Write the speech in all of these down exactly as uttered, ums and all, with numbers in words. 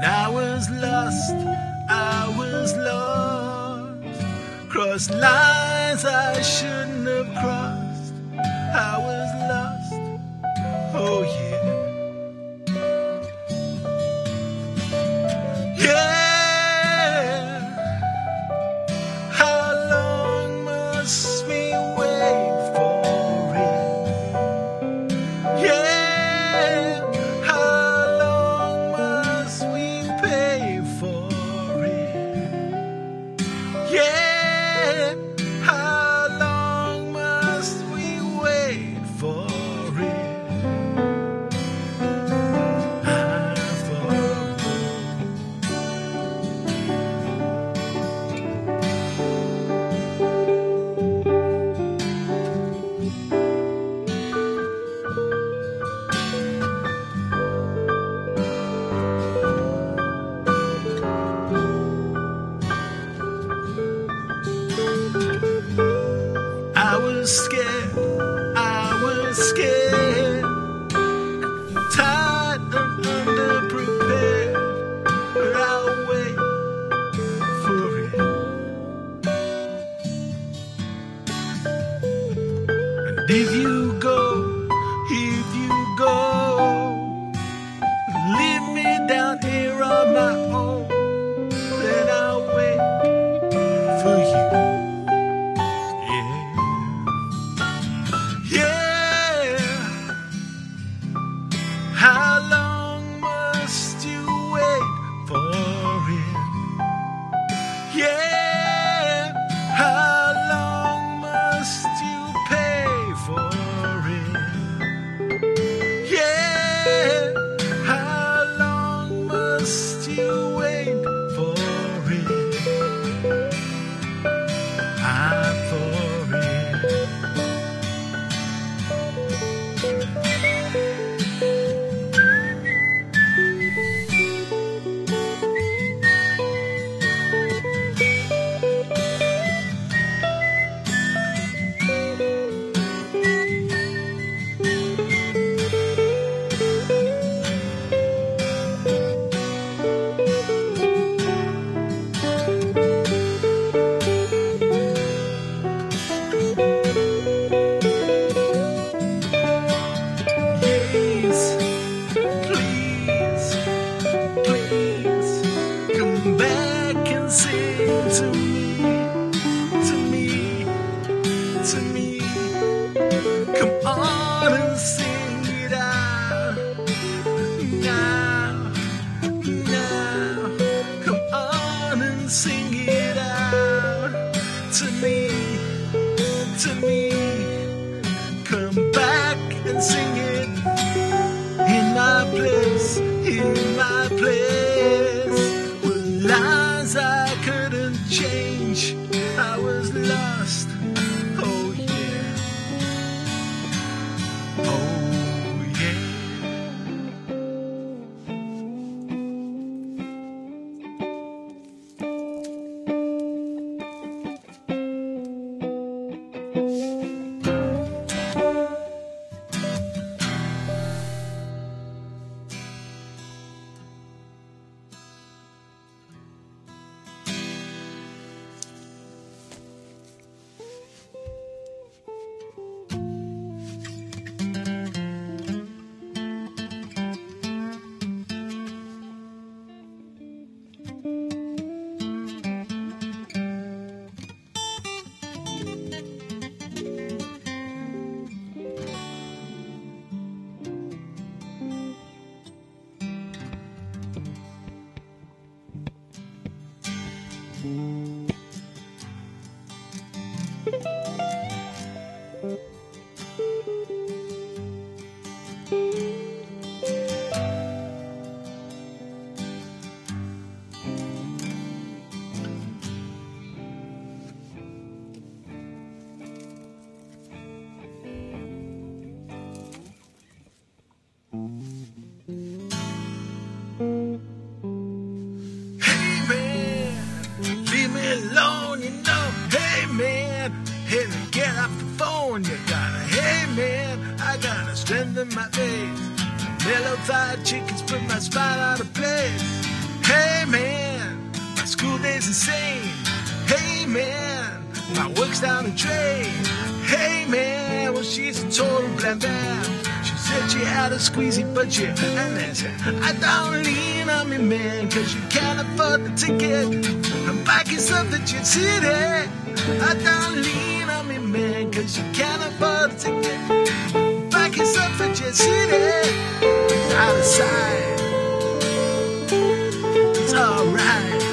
I was lost, I was lost. Crossed lines I shouldn't have crossed. I was lost, oh yeah. Yeah. How long must we wait for it? Yeah. How long must we pay for it? Yeah. How long must we wait for it? I for I was scared, I was scared, tired and underprepared, but I'll wait for it. And if you go, if you go, leave me down here on my own, then I'll wait for you. Yeah. How long must you wait for it? Yeah. How long must you pay for it? Yeah. How long must you wait for it? I'm for it. Please, please, come back and sing to me, to me, to me. Come on and sing it out now, now. Come on and sing it out to me, to me. Come back and sing it. In my place, in my place, with lines I couldn't change, I was lost, oh yeah, oh yeah. strengthen my days. Mellow fried chickens put my spine out of place. Hey man, my school day's insane. Hey man, my work's down the drain. Hey man, well she's a total blam blam. She said she had a squeezy budget, and then said, I don't lean on me man, cause you can't afford the ticket. I'm backing up the Jet City. I don't lean on me man, cause you can't afford the ticket. Backing up the Jet City. Out of sight. It's alright.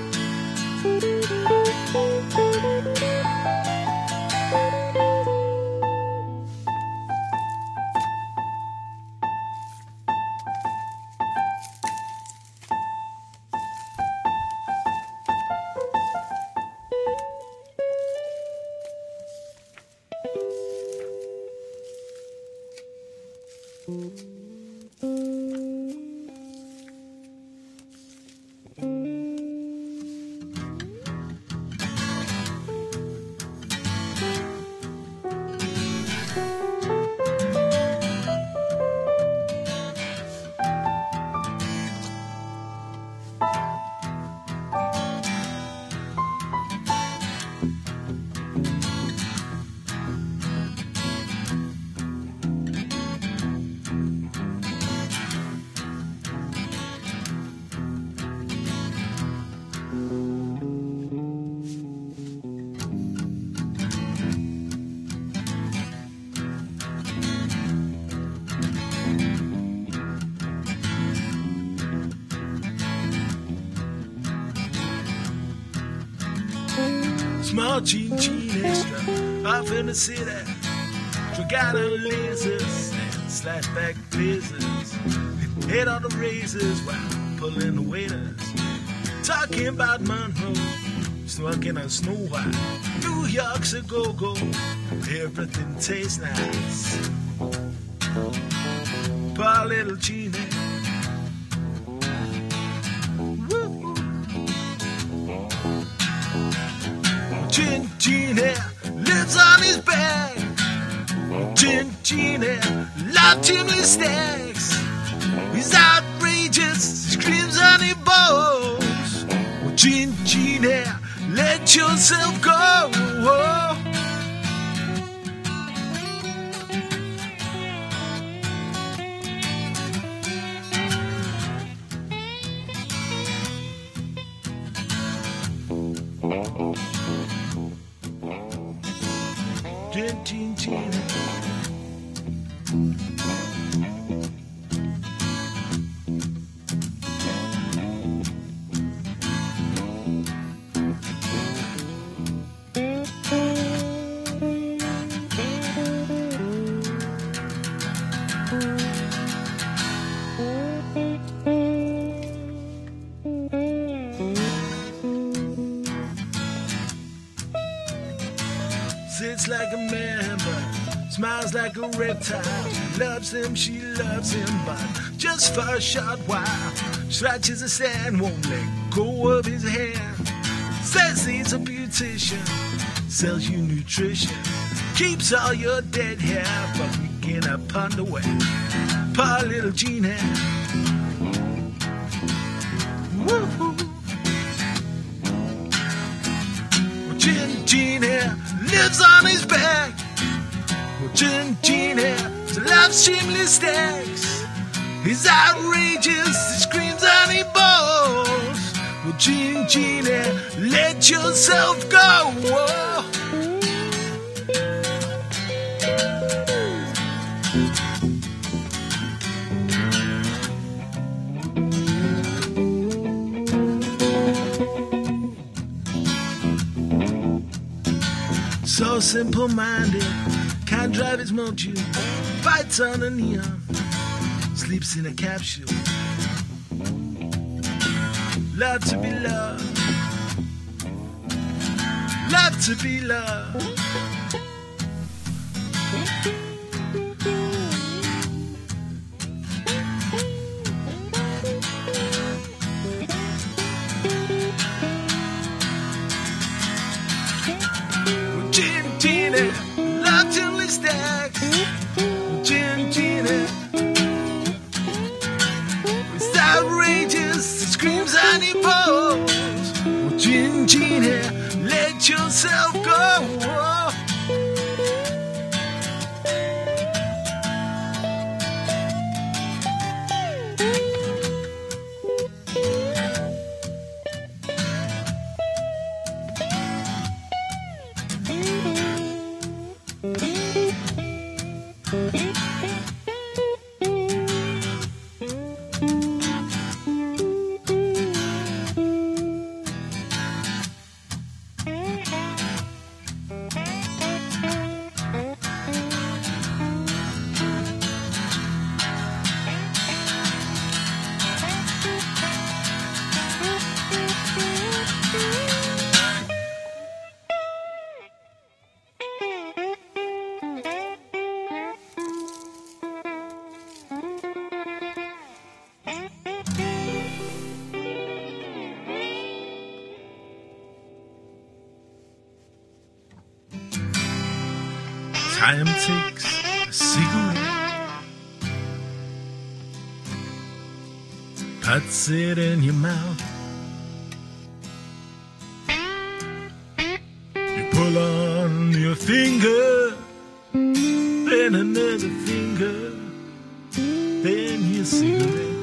Small jean jean extra off in the city. Dragana lasers and slashback blazers. Head on the razors while pulling the waiters. Talking about Monroe, smoking on Snow White. New York's a go-go, everything tastes nice. Poor little Jeannie. Gin Genie lives on his back. Gin Genie loves chimney stacks. He's outrageous, screams and he bows. Well, Gin Genie, let yourself go. Gin, gin, gin. Sits like a man, but smiles like a reptile. She loves him, she loves him, but just for a short while. Scratches the sand, won't let go of his hand. Says he's a beautician, sells you nutrition. Keeps all your dead hair from picking up underwear. Poor little Jeannie. Woo-hoo. Well, Gin Genie lives on his back. Well, Gin Genie loves chimney stacks. He's outrageous, he screams and he bows. Well, Gin Genie, let yourself go. Whoa. So simple-minded, can't drive his mojo. Fights on a neon, sleeps in a capsule. Love to be loved, love to be loved. Gin Genie, love chimney stacks. Gin Genie, it's outrageous, it screams out. let yourself go. Time takes a cigarette, puts it in your mouth. You pull on your finger, then another finger, then your cigarette.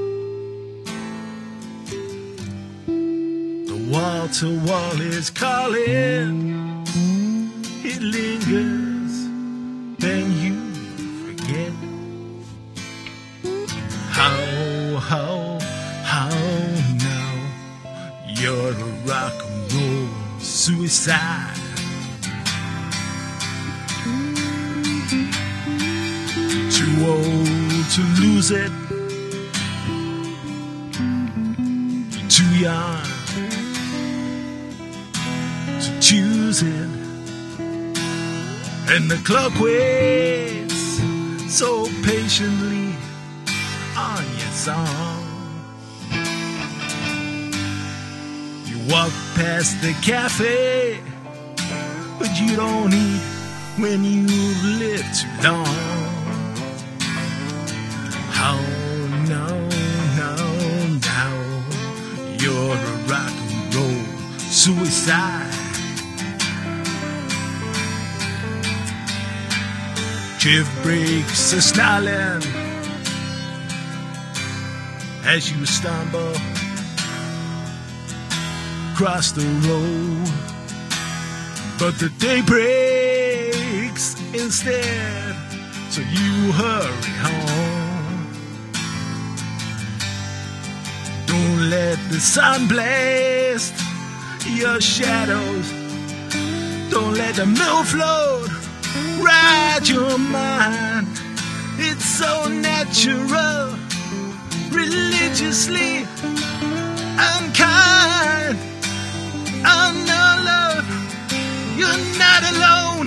The wall to wall is calling, it lingers. Then you forget how, how, how now you're a rock and roll suicide. Too old to lose it, too young to choose it. And the clock waits so patiently on your song. You walk past the cafe, but you don't eat when you've lived too long. How now, now, now, you're a rock and roll suicide. Shift breaks a snarling as you stumble across the road, but the day breaks instead, so you hurry home. Don't let the sun blast your shadows, don't let the milk float ride your mind. It's so natural, religiously unkind. Oh no, love, you're not alone.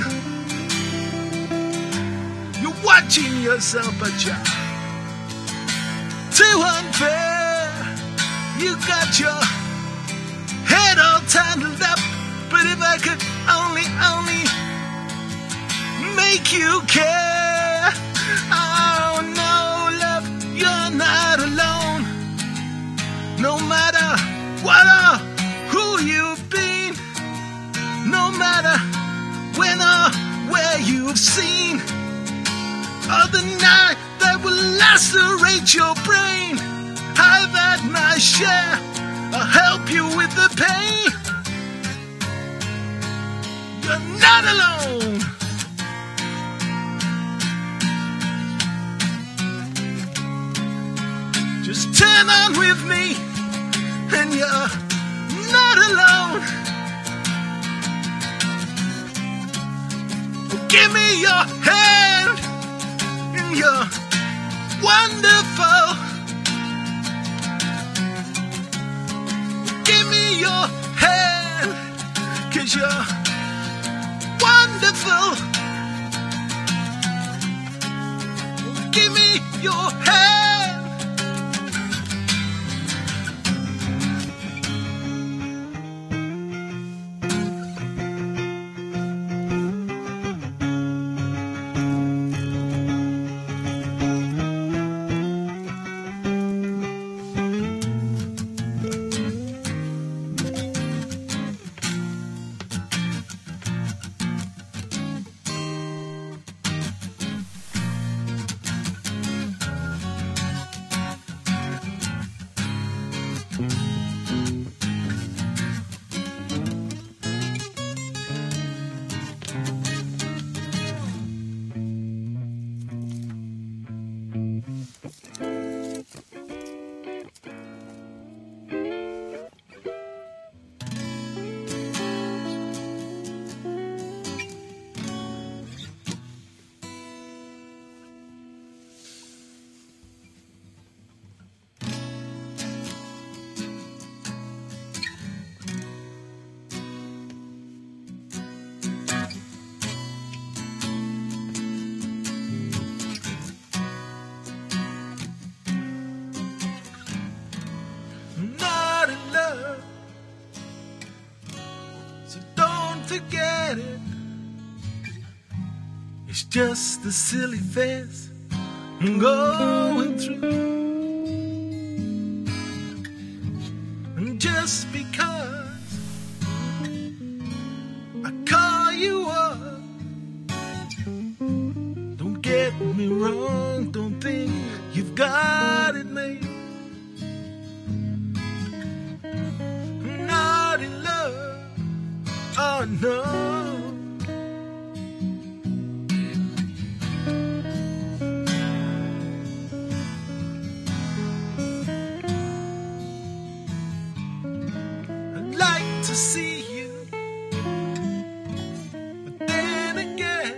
You're watching yourself, but you're too unfair. You got your head all tangled up, but if I could only, only make you care. Oh no, love, you're not alone. No matter what or who you've been, no matter when or where you've seen, or the night that will lacerate your brain, I've had my share. I'll help you with the pain. You're not alone. Just turn on with me, and you're not alone. Oh, give me your hand, and you're wonderful. Give me your hand, 'cause you're wonderful. Give me your hand. at it. It's just a silly phase I'm going through. And just because I call you up, don't get me wrong, don't think you've got it made. I'm not in love, oh no. To see you, but then again,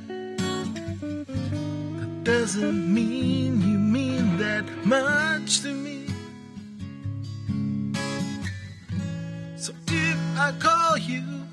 that doesn't mean you mean that much to me. So if I call you